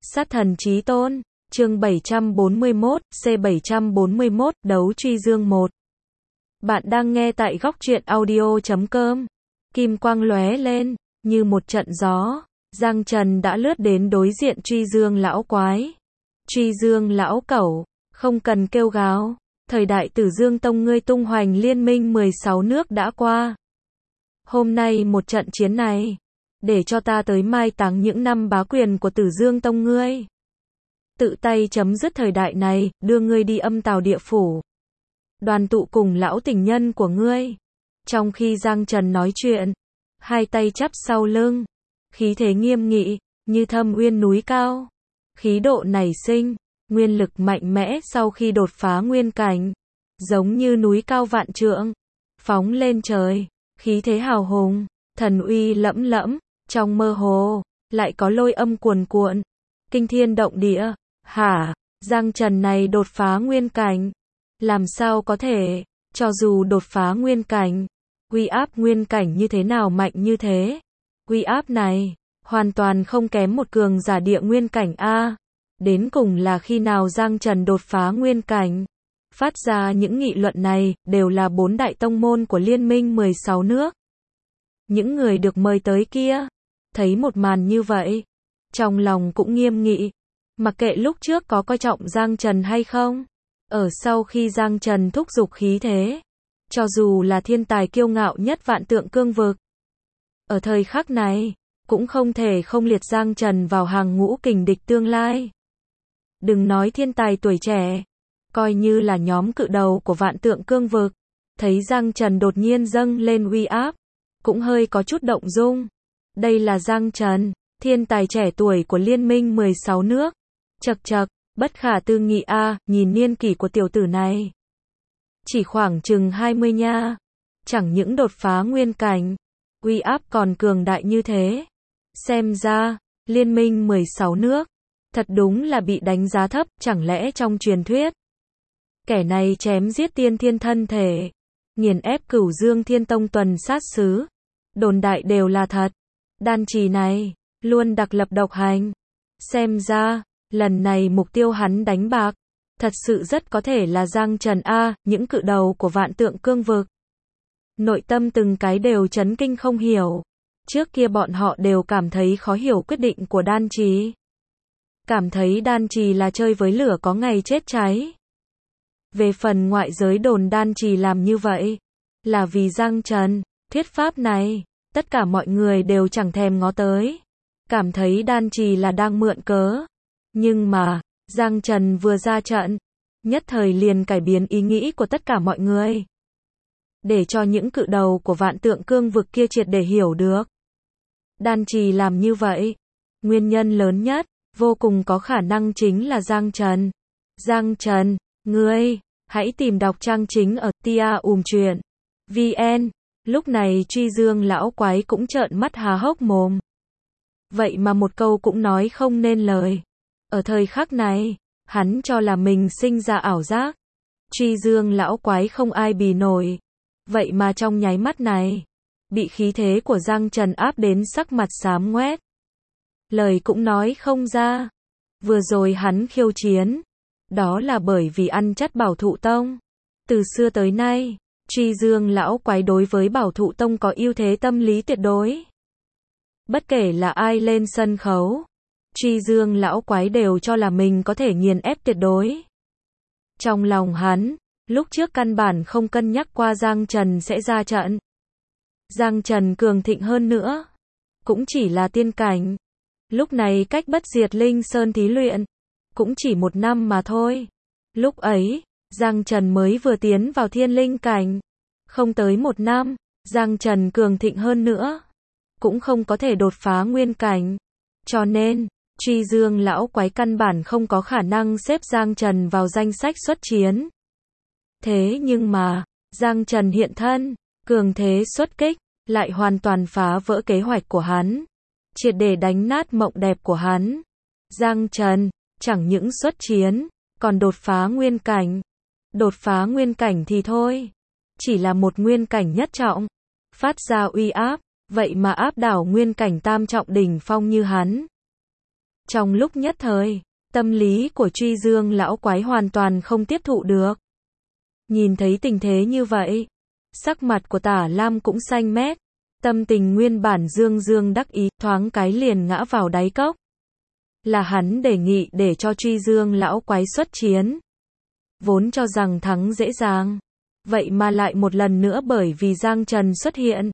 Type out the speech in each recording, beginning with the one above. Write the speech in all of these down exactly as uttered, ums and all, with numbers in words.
Sát thần chí tôn, chương bảy trăm bốn mươi mốt, C bảy trăm bốn mươi mốt, đấu truy dương một. Bạn đang nghe tại góc truyện audio chấm com. Kim quang lóe lên, như một trận gió, Giang Trần đã lướt đến đối diện truy dương lão quái. Truy dương lão cẩu, không cần kêu gào, thời đại Tử Dương Tông ngươi tung hoành liên minh mười sáu nước đã qua. Hôm nay một trận chiến này, để cho ta tới mai táng những năm bá quyền của Tử Dương Tông ngươi. Tự tay chấm dứt thời đại này, đưa ngươi đi âm tào địa phủ. Đoàn tụ cùng lão tình nhân của ngươi. Trong khi Giang Trần nói chuyện, hai tay chắp sau lưng, khí thế nghiêm nghị, như thâm uyên núi cao. Khí độ nảy sinh, nguyên lực mạnh mẽ sau khi đột phá nguyên cảnh, giống như núi cao vạn trượng, phóng lên trời, khí thế hào hùng, thần uy lẫm lẫm, trong mơ hồ, lại có lôi âm cuồn cuộn, kinh thiên động địa. Hả, Giang Trần này đột phá nguyên cảnh, làm sao có thể, cho dù đột phá nguyên cảnh, uy áp nguyên cảnh như thế nào mạnh như thế, uy áp này, hoàn toàn không kém một cường giả địa nguyên cảnh a. Đến cùng là khi nào Giang Trần đột phá nguyên cảnh? Phát ra những nghị luận này, đều là bốn đại tông môn của liên minh mười sáu nước. Những người được mời tới kia, thấy một màn như vậy, trong lòng cũng nghiêm nghị, mặc kệ lúc trước có coi trọng Giang Trần hay không, ở sau khi Giang Trần thúc giục khí thế, cho dù là thiên tài kiêu ngạo nhất vạn tượng cương vực, ở thời khắc này, cũng không thể không liệt Giang Trần vào hàng ngũ kình địch tương lai. Đừng nói thiên tài tuổi trẻ, coi như là nhóm cự đầu của vạn tượng cương vực, thấy Giang Trần đột nhiên dâng lên uy áp, cũng hơi có chút động dung. Đây là Giang Trần, thiên tài trẻ tuổi của liên minh mười sáu nước. Chậc chậc, bất khả tư nghị a, à, nhìn niên kỷ của tiểu tử này. Chỉ khoảng chừng hai mươi nha. Chẳng những đột phá nguyên cảnh, uy áp còn cường đại như thế. Xem ra, liên minh mười sáu nước, thật đúng là bị đánh giá thấp, chẳng lẽ trong truyền thuyết. Kẻ này chém giết tiên thiên thân thể, nghiền ép Cửu Dương Thiên Tông tuần sát sứ. Đồn đại đều là thật. Đan trì này, luôn đặc lập độc hành. Xem ra, lần này mục tiêu hắn đánh bạc, thật sự rất có thể là Giang Trần a, những cự đầu của vạn tượng cương vực. Nội tâm từng cái đều chấn kinh không hiểu. Trước kia bọn họ đều cảm thấy khó hiểu quyết định của Đan trì. Cảm thấy Đan trì là chơi với lửa có ngày chết cháy. Về phần ngoại giới đồn Đan trì làm như vậy, là vì Giang Trần, thuyết pháp này, tất cả mọi người đều chẳng thèm ngó tới. Cảm thấy Đan trì là đang mượn cớ. Nhưng mà, Giang Trần vừa ra trận, nhất thời liền cải biến ý nghĩ của tất cả mọi người. Để cho những cự đầu của vạn tượng cương vực kia triệt để hiểu được. Đan trì làm như vậy, nguyên nhân lớn nhất, vô cùng có khả năng chính là Giang Trần. Giang Trần, ngươi, hãy tìm đọc trang chính ở tia ùm truyện. vn. Lúc này truy dương lão quái cũng trợn mắt há hốc mồm. Vậy mà một câu cũng nói không nên lời. Ở thời khắc này, hắn cho là mình sinh ra ảo giác. Truy dương lão quái không ai bì nổi. Vậy mà trong nháy mắt này, bị khí thế của Giang Trần áp đến sắc mặt xám ngoét. Lời cũng nói không ra. Vừa rồi hắn khiêu chiến, đó là bởi vì ăn chất Bảo Thụ Tông. Từ xưa tới nay, truy dương lão quái đối với Bảo Thụ Tông có ưu thế tâm lý tuyệt đối. Bất kể là ai lên sân khấu, truy dương lão quái đều cho là mình có thể nghiền ép tuyệt đối. Trong lòng hắn, lúc trước căn bản không cân nhắc qua Giang Trần sẽ ra trận. Giang Trần cường thịnh hơn nữa, cũng chỉ là tiên cảnh. Lúc này cách bất diệt linh sơn thí luyện, cũng chỉ một năm mà thôi. Lúc ấy, Giang Trần mới vừa tiến vào thiên linh cảnh. Không tới một năm, Giang Trần cường thịnh hơn nữa, cũng không có thể đột phá nguyên cảnh. Cho nên, truy dương lão quái căn bản không có khả năng xếp Giang Trần vào danh sách xuất chiến. Thế nhưng mà, Giang Trần hiện thân, cường thế xuất kích, lại hoàn toàn phá vỡ kế hoạch của hắn, triệt để đánh nát mộng đẹp của hắn. Giang Trần, chẳng những xuất chiến, còn đột phá nguyên cảnh. Đột phá nguyên cảnh thì thôi, chỉ là một nguyên cảnh nhất trọng, phát ra uy áp, vậy mà áp đảo nguyên cảnh tam trọng đỉnh phong như hắn. Trong lúc nhất thời, tâm lý của Truy Dương lão quái hoàn toàn không tiếp thụ được. Nhìn thấy tình thế như vậy, sắc mặt của Tả Lam cũng xanh mét, tâm tình nguyên bản dương dương đắc ý, thoáng cái liền ngã vào đáy cốc. Là hắn đề nghị để cho Truy Dương lão quái xuất chiến. Vốn cho rằng thắng dễ dàng, vậy mà lại một lần nữa bởi vì Giang Trần xuất hiện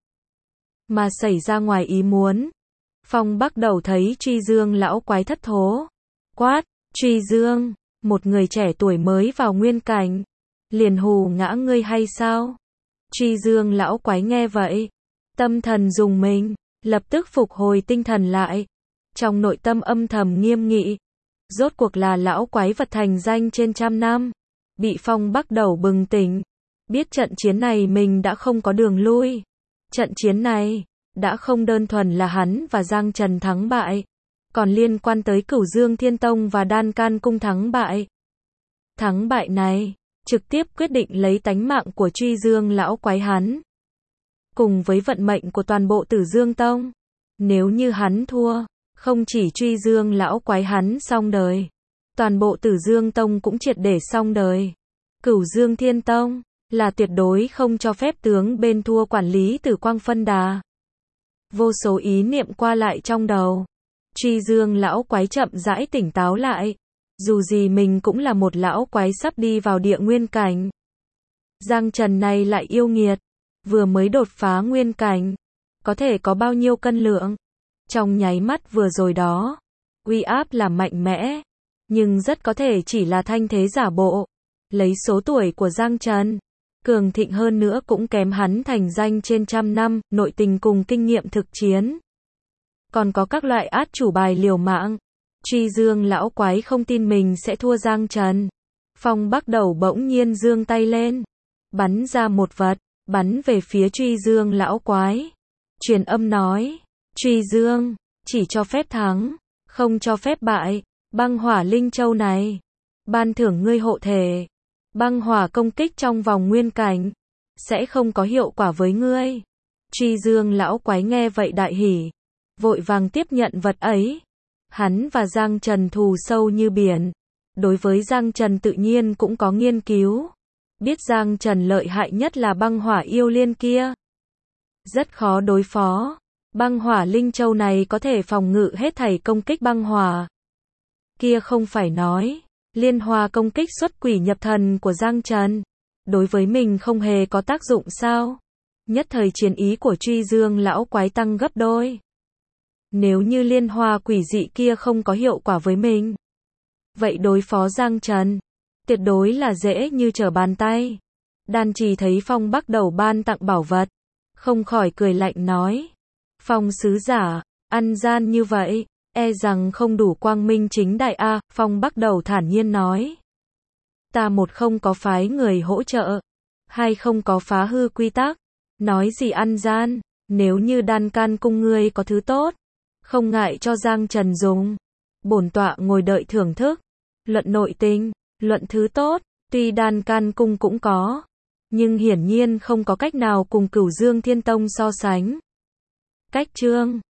mà xảy ra ngoài ý muốn. Phong Bắc Đầu thấy Truy Dương lão quái thất thố, quát, Truy Dương, một người trẻ tuổi mới vào nguyên cảnh, liền hù ngã ngươi hay sao? Truy Dương lão quái nghe vậy, tâm thần rùng mình, lập tức phục hồi tinh thần lại, trong nội tâm âm thầm nghiêm nghị. Rốt cuộc là lão quái vật thành danh trên trăm năm, bị Phong Bắc Đầu bừng tỉnh, biết trận chiến này mình đã không có đường lui. Trận chiến này đã không đơn thuần là hắn và Giang Trần thắng bại, còn liên quan tới Cửu Dương Thiên Tông và Đan Can Cung thắng bại. Thắng bại này trực tiếp quyết định lấy tánh mạng của Truy Dương lão quái hắn, cùng với vận mệnh của toàn bộ Tử Dương Tông. Nếu như hắn thua, không chỉ Truy Dương lão quái hắn xong đời, toàn bộ Tử Dương Tông cũng triệt để xong đời. Cửu Dương Thiên Tông là tuyệt đối không cho phép tướng bên thua quản lý Tử Quang phân đà. Vô số ý niệm qua lại trong đầu. Truy Dương lão quái chậm rãi tỉnh táo lại. Dù gì mình cũng là một lão quái sắp đi vào địa nguyên cảnh. Giang Trần này lại yêu nghiệt, vừa mới đột phá nguyên cảnh, có thể có bao nhiêu cân lượng. Trong nháy mắt vừa rồi đó, uy áp là mạnh mẽ, nhưng rất có thể chỉ là thanh thế giả bộ. Lấy số tuổi của Giang Trần, cường thịnh hơn nữa cũng kém hắn thành danh trên trăm năm, nội tình cùng kinh nghiệm thực chiến. Còn có các loại át chủ bài liều mạng. Truy Dương lão quái không tin mình sẽ thua Giang Trần. Phong Bắc Đầu bỗng nhiên giương tay lên, bắn ra một vật, bắn về phía Truy Dương lão quái. Truyền âm nói, Truy Dương, chỉ cho phép thắng, không cho phép bại. Băng hỏa linh châu này, ban thưởng ngươi hộ thể. Băng hỏa công kích trong vòng nguyên cảnh, sẽ không có hiệu quả với ngươi. Truy Dương lão quái nghe vậy đại hỉ, vội vàng tiếp nhận vật ấy. Hắn và Giang Trần thù sâu như biển, đối với Giang Trần tự nhiên cũng có nghiên cứu. Biết Giang Trần lợi hại nhất là băng hỏa yêu liên kia, rất khó đối phó. Băng hỏa linh châu này có thể phòng ngự hết thảy công kích băng hỏa. Kia không phải nói, liên hoa công kích xuất quỷ nhập thần của Giang Trần, đối với mình không hề có tác dụng sao? Nhất thời chiến ý của Truy Dương lão quái tăng gấp đôi. Nếu như liên hoa quỷ dị kia không có hiệu quả với mình, vậy đối phó Giang Trần, tuyệt đối là dễ như trở bàn tay. Đan Trì thấy Phong Bắc Đầu ban tặng bảo vật, không khỏi cười lạnh nói, Phong sứ giả, ăn gian như vậy, e rằng không đủ quang minh chính đại a. Phong Bắc Đầu thản nhiên nói, ta một không có phái người hỗ trợ, hai không có phá hư quy tắc, nói gì ăn gian. Nếu như Đan Can Cung ngươi có thứ tốt, không ngại cho Giang Trần dùng. Bổn tọa ngồi đợi thưởng thức. Luận nội tình, luận thứ tốt, tuy Đan Can Cung cũng có, nhưng hiển nhiên không có cách nào cùng Cửu Dương Thiên Tông so sánh. Cách chương